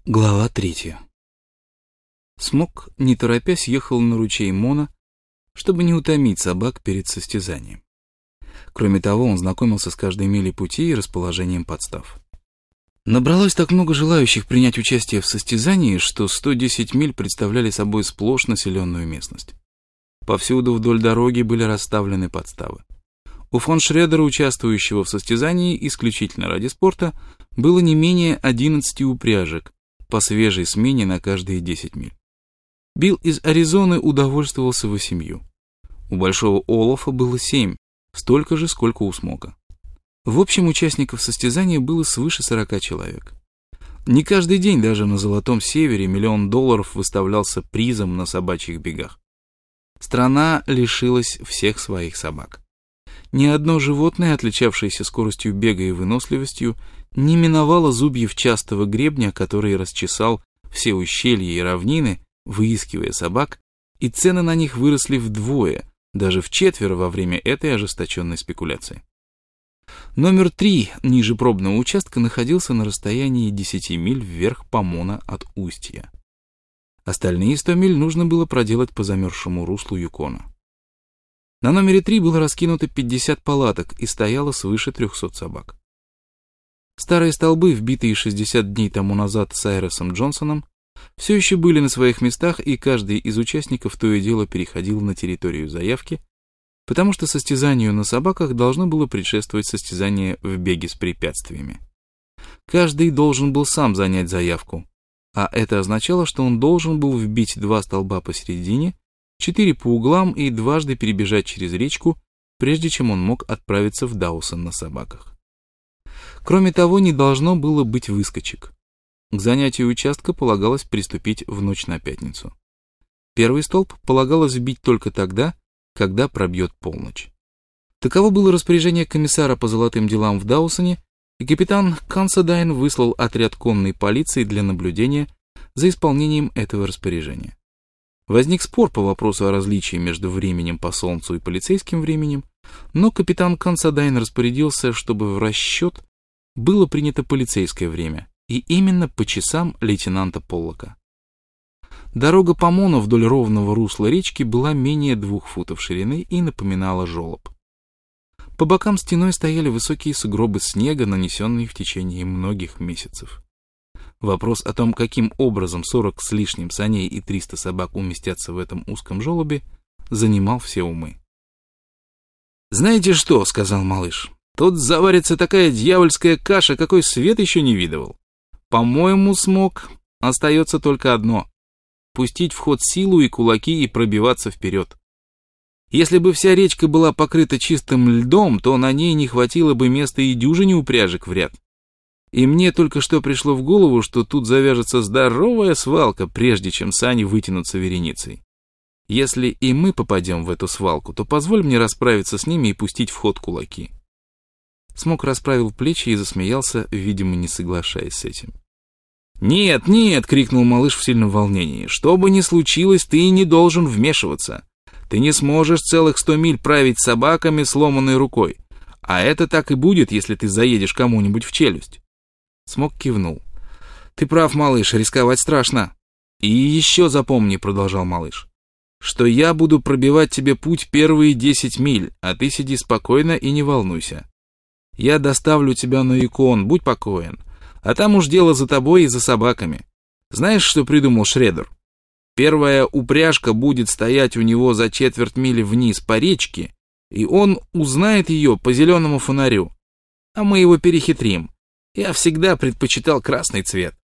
Глава 3. Смок, не торопясь, ехал на ручей Мона, чтобы не утомить собак перед состязанием. Кроме того, он знакомился с каждой милей пути и расположением подстав. Набралось так много желающих принять участие в состязании, что 110 миль представляли собой сплошь населенную местность. Повсюду вдоль дороги были расставлены подставы. У фон Шредера, участвующего в состязании исключительно ради спорта, было не менее 11 упряжек, по свежей смене на каждые 10 миль. Билл из Аризоны удовольствовался 8. У Большого Олафа было 7, столько же, сколько у Смока. В общем, участников состязания было свыше 40 человек. Не каждый день даже на Золотом Севере $1 миллион выставлялся призом на собачьих бегах. Страна лишилась всех своих собак. Ни одно животное, отличавшееся скоростью бега и выносливостью, не миновало зубьев частого гребня, который расчесал все ущелья и равнины, выискивая собак, и цены на них выросли вдвое, даже вчетверо во время этой ожесточенной спекуляции. Номер 3 ниже пробного участка находился на расстоянии 10 миль вверх по Мона от устья. Остальные 100 миль нужно было проделать по замерзшему руслу Юкона. На номере 3 было раскинуто 50 палаток и стояло свыше 300 собак. Старые столбы, вбитые 60 дней тому назад Сайросом Джонсоном, все еще были на своих местах, и каждый из участников то и дело переходил на территорию заявки, потому что состязанию на собаках должно было предшествовать состязание в беге с препятствиями. Каждый должен был сам занять заявку, а это означало, что он должен был вбить 2 столба посередине, 4 по углам и дважды перебежать через речку, прежде чем он мог отправиться в Даусон на собаках. Кроме того, не должно было быть выскочек. К занятию участка полагалось приступить в ночь на пятницу. Первый столб полагалось вбить только тогда, когда пробьет полночь. Таково было распоряжение комиссара по золотым делам в Даусоне, и капитан Консидайн выслал отряд конной полиции для наблюдения за исполнением этого распоряжения. Возник спор по вопросу о различии между временем по солнцу и полицейским временем, но капитан Консидайн распорядился, чтобы в расчет было принято полицейское время, и именно по часам лейтенанта Поллока. Дорога по Мону вдоль ровного русла речки была менее 2 футов ширины и напоминала желоб. По бокам стеной стояли высокие сугробы снега, нанесенные в течение многих месяцев. Вопрос о том, каким образом 40 с лишним саней и 300 собак уместятся в этом узком желобе, занимал все умы. «Знаете что?» — сказал малыш. «Тут заварится такая дьявольская каша, какой свет еще не видывал. По-моему, Смок, остается только одно — пустить в ход силу и кулаки и пробиваться вперед. Если бы вся речка была покрыта чистым льдом, то на ней не хватило бы места и дюжине упряжек в ряд. И мне только что пришло в голову, что тут завяжется здоровая свалка, прежде чем сани вытянутся вереницей. Если и мы попадем в эту свалку, то позволь мне расправиться с ними и пустить в ход кулаки». Смок расправил плечи и засмеялся, видимо, не соглашаясь с этим. «Нет, нет!» — крикнул малыш в сильном волнении. «Что бы ни случилось, ты не должен вмешиваться. Ты не сможешь целых 100 миль править собаками сломанной рукой. А это так и будет, если ты заедешь кому-нибудь в челюсть». Смок кивнул. «Ты прав, малыш, рисковать страшно. И еще запомни», — продолжал малыш, «что я буду пробивать тебе путь первые 10 миль, а ты сиди спокойно и не волнуйся. Я доставлю тебя на Юкон, будь покоен. А там уж дело за тобой и за собаками. Знаешь, что придумал Шредер? Первая упряжка будет стоять у него за четверть мили вниз по речке, и он узнает ее по зеленому фонарю. А мы его перехитрим. Я всегда предпочитал красный цвет».